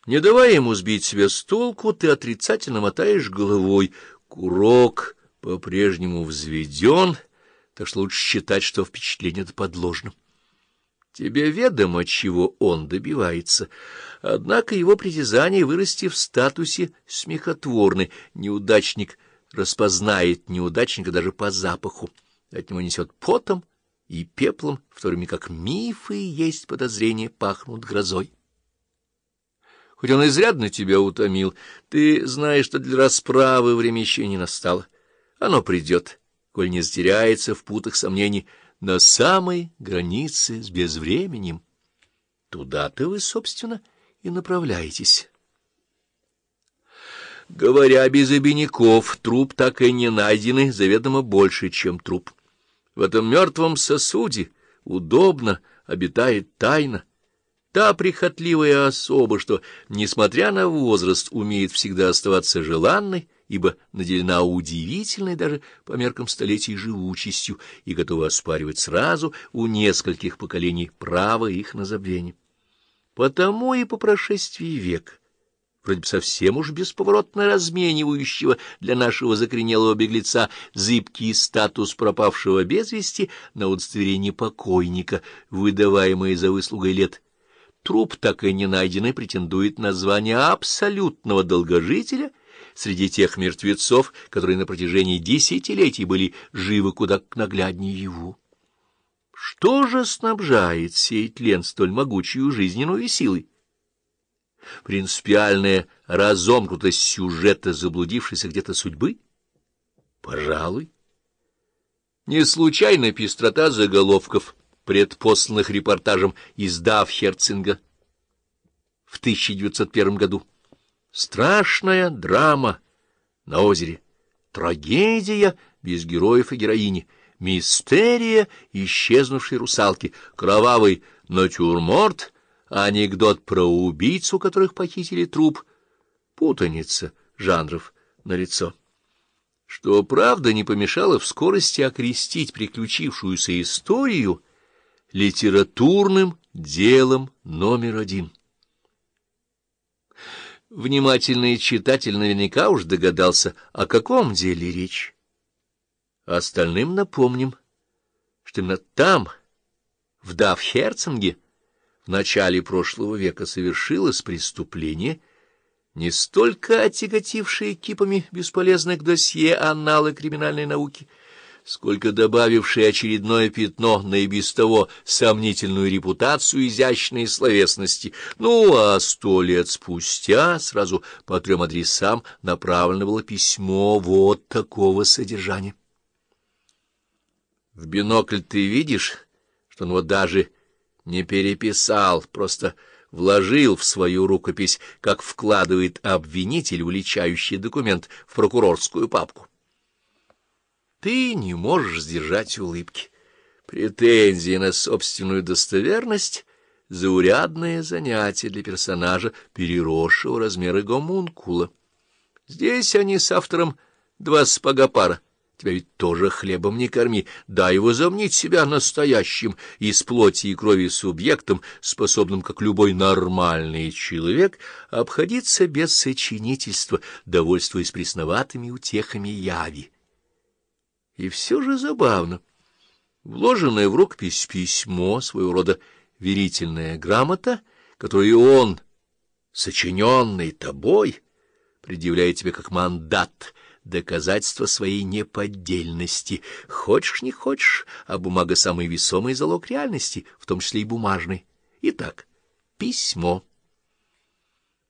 Не давая ему сбить себя с толку, ты отрицательно мотаешь головой. Курок по-прежнему взведен, так что лучше считать, что впечатление это подложно. Тебе ведомо, чего он добивается, однако его притязания вырасти в статусе смехотворны. Неудачник распознает неудачника даже по запаху. От него несет потом и пеплом, в то время как мифы и есть подозрения пахнут грозой. Хоть он изрядно тебя утомил, ты знаешь, что для расправы время еще не настало. Оно придет, коль не затеряется в путах сомнений, на самой границе с безвременем. Туда-то вы, собственно, и направляетесь. Говоря без обиняков, труп так и не найденный заведомо больше, чем труп. В этом мертвом сосуде удобно обитает тайна. Та прихотливая особа, что, несмотря на возраст, умеет всегда оставаться желанной, ибо наделена удивительной даже по меркам столетий живучестью и готова оспаривать сразу у нескольких поколений право их на забвение. Потому и по прошествии века, вроде бы совсем уж бесповоротно разменивающего для нашего закоренелого беглеца зыбкий статус пропавшего без вести на удостоверение покойника, выдаваемое за выслугой лет, труп, так и не найденный, претендует на звание абсолютного долгожителя среди тех мертвецов, которые на протяжении десятилетий были живы куда нагляднее его. Что же снабжает сей тлен столь могучую жизненную силой? Принципиальная разомкнутость сюжета заблудившейся где-то судьбы? Пожалуй. Не случайно пестрота заголовков, предпосланных репортажем из Давхерцинга в 1901 году. Страшная драма на озере, трагедия без героев и героини, мистерия исчезнувшей русалки, кровавый натюрморт, анекдот про убийцу, которых похитили труп, путаница жанров налицо. Что, правда, не помешало в скорости окрестить приключившуюся историю литературным делом номер один. Внимательный читатель наверняка уж догадался, о каком деле речь. Остальным напомним, что именно там, в Давхерцинге, в начале прошлого века совершилось преступление, не столько отяготившее кипами бесполезных досье анналы криминальной науки, сколько добавившее очередное пятно на и без того сомнительную репутацию изящной словесности. Ну, а 100 лет спустя сразу по 3 адресам направлено было письмо вот такого содержания. В бинокль ты видишь, что он вот даже не переписал, просто вложил в свою рукопись, как вкладывает обвинитель уличающий документ в прокурорскую папку. Ты не можешь сдержать улыбки. Претензии на собственную достоверность — заурядное занятие для персонажа, переросшего размеры гомункула. Здесь они с автором два сапога пара. Тебя ведь тоже хлебом не корми, дай возомнить себя настоящим из плоти и крови субъектом, способным, как любой нормальный человек, обходиться без сочинительства, довольствуясь пресноватыми утехами яви. И все же забавно. Вложенное в рукопись письмо, своего рода верительная грамота, которую он, сочиненный тобой, предъявляет тебе как мандат, доказательство своей неподдельности. Хочешь, не хочешь, а бумага — самый весомый залог реальности, в том числе и бумажный. Итак, письмо.